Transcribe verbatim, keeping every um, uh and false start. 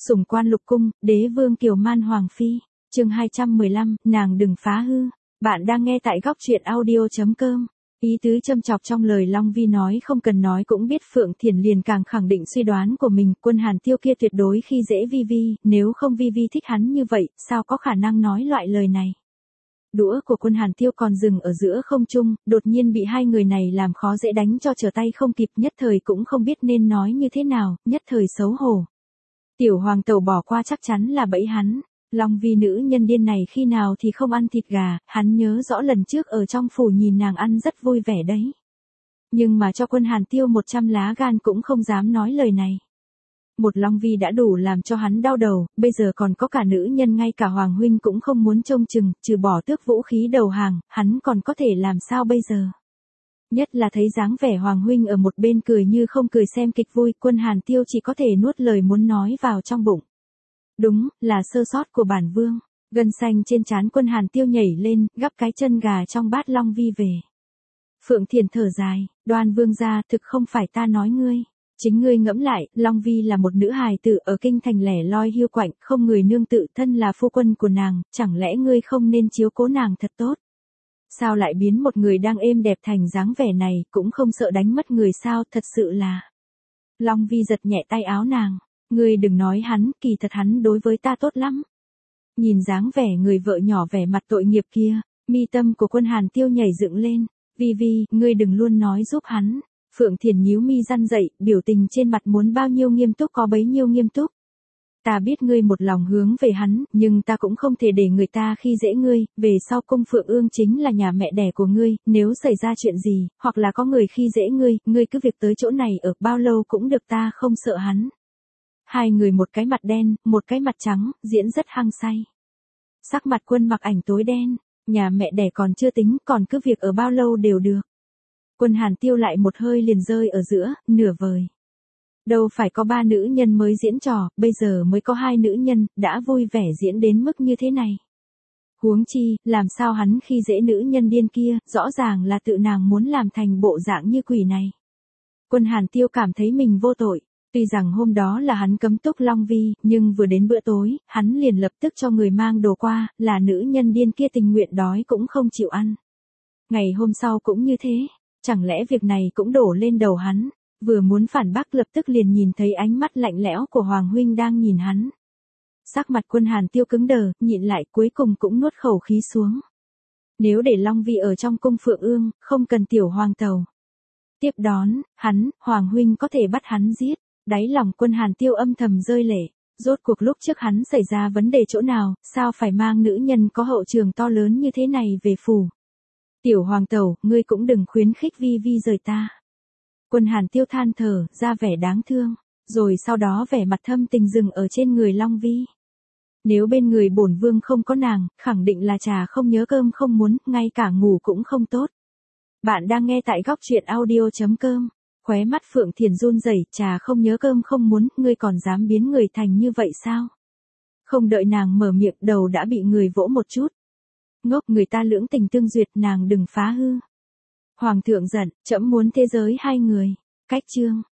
Sủng quan lục cung, đế vương Kiều Man Hoàng Phi. Chương hai trăm mười lăm, nàng đừng phá hư. Bạn đang nghe tại góc truyện audio chấm com. Ý tứ châm chọc trong lời Long Vi nói không cần nói cũng biết Phượng Thiển liền càng khẳng định suy đoán của mình, Quân Hàn Tiêu kia tuyệt đối khi dễ Vi Vi, nếu không Vi Vi thích hắn như vậy, sao có khả năng nói loại lời này. Đũa của Quân Hàn Tiêu còn dừng ở giữa không trung, đột nhiên bị hai người này làm khó dễ đánh cho trở tay không kịp, nhất thời cũng không biết nên nói như thế nào, nhất thời xấu hổ. Tiểu hoàng tẩu bỏ qua chắc chắn là bẫy hắn. Long Vi nữ nhân điên này khi nào thì không ăn thịt gà, hắn nhớ rõ lần trước ở trong phủ nhìn nàng ăn rất vui vẻ đấy. Nhưng mà cho Quân Hàn Tiêu một trăm lá gan cũng không dám nói lời này. Một Long Vi đã đủ làm cho hắn đau đầu, bây giờ còn có cả nữ nhân, ngay cả Hoàng huynh cũng không muốn trông chừng, trừ bỏ tước vũ khí đầu hàng, hắn còn có thể làm sao bây giờ. Nhất là thấy dáng vẻ Hoàng huynh ở một bên cười như không cười xem kịch vui, Quân Hàn Tiêu chỉ có thể nuốt lời muốn nói vào trong bụng. Đúng, là sơ sót của bản vương. Gân xanh trên trán Quân Hàn Tiêu nhảy lên, gắp cái chân gà trong bát Long Vi về. Phượng Thiển thở dài, Đoan vương gia, thực không phải ta nói ngươi. Chính ngươi ngẫm lại, Long Vi là một nữ hài tử ở kinh thành lẻ loi hiu quạnh, không người nương tự, thân là phu quân của nàng, chẳng lẽ ngươi không nên chiếu cố nàng thật tốt? Sao lại biến một người đang êm đẹp thành dáng vẻ này, cũng không sợ đánh mất người sao, thật sự là. Long Vi giật nhẹ tay áo nàng, ngươi đừng nói hắn, kỳ thật hắn đối với ta tốt lắm. Nhìn dáng vẻ người vợ nhỏ vẻ mặt tội nghiệp kia, mi tâm của Quân Hàn Tiêu nhảy dựng lên, Vi Vi, ngươi đừng luôn nói giúp hắn. Phượng Thiển nhíu mi răn dậy, biểu tình trên mặt muốn bao nhiêu nghiêm túc có bấy nhiêu nghiêm túc. Ta biết ngươi một lòng hướng về hắn, nhưng ta cũng không thể để người ta khi dễ ngươi, về sau cung Phượng Ương chính là nhà mẹ đẻ của ngươi, nếu xảy ra chuyện gì, hoặc là có người khi dễ ngươi, ngươi cứ việc tới chỗ này ở bao lâu cũng được, ta không sợ hắn. Hai người một cái mặt đen, một cái mặt trắng, diễn rất hăng say. Sắc mặt Quân Mặc Ảnh tối đen, nhà mẹ đẻ còn chưa tính, còn cứ việc ở bao lâu đều được. Quân Hàn Tiêu lại một hơi liền rơi ở giữa, nửa vời. Đâu phải có ba nữ nhân mới diễn trò, bây giờ mới có hai nữ nhân, đã vui vẻ diễn đến mức như thế này. Huống chi, làm sao hắn khi dễ nữ nhân điên kia, rõ ràng là tự nàng muốn làm thành bộ dạng như quỷ này. Quân Hàn Tiêu cảm thấy mình vô tội, tuy rằng hôm đó là hắn cấm túc Long Vi, nhưng vừa đến bữa tối, hắn liền lập tức cho người mang đồ qua, là nữ nhân điên kia tình nguyện đói cũng không chịu ăn. Ngày hôm sau cũng như thế. Chẳng lẽ việc này cũng đổ lên đầu hắn, vừa muốn phản bác lập tức liền nhìn thấy ánh mắt lạnh lẽo của Hoàng huynh đang nhìn hắn. Sắc mặt Quân Hàn Tiêu cứng đờ, nhịn lại cuối cùng cũng nuốt khẩu khí xuống. Nếu để Long Vi ở trong cung Phượng Ương, không cần tiểu hoàng tàu. Tiếp đón, hắn, Hoàng huynh có thể bắt hắn giết, đáy lòng Quân Hàn Tiêu âm thầm rơi lệ. Rốt cuộc lúc trước hắn xảy ra vấn đề chỗ nào, sao phải mang nữ nhân có hậu trường to lớn như thế này về phủ. Tiểu hoàng tẩu, ngươi cũng đừng khuyến khích Vi Vi rời ta. Quân Hàn Tiêu than thở, ra vẻ đáng thương, rồi sau đó vẻ mặt thâm tình dừng ở trên người Long Vi. Nếu bên người bổn vương không có nàng, khẳng định là trà không nhớ cơm không muốn, ngay cả ngủ cũng không tốt. Bạn đang nghe tại góc truyện audio chấm com. Khóe mắt Phượng Thiển run rẩy, trà không nhớ cơm không muốn, ngươi còn dám biến người thành như vậy sao? Không đợi nàng mở miệng, đầu đã bị người vỗ một chút. Ngốc, người ta lưỡng tình tương duyệt, nàng đừng phá hư. Hoàng thượng giận, trẫm muốn thế giới hai người. Cách chương.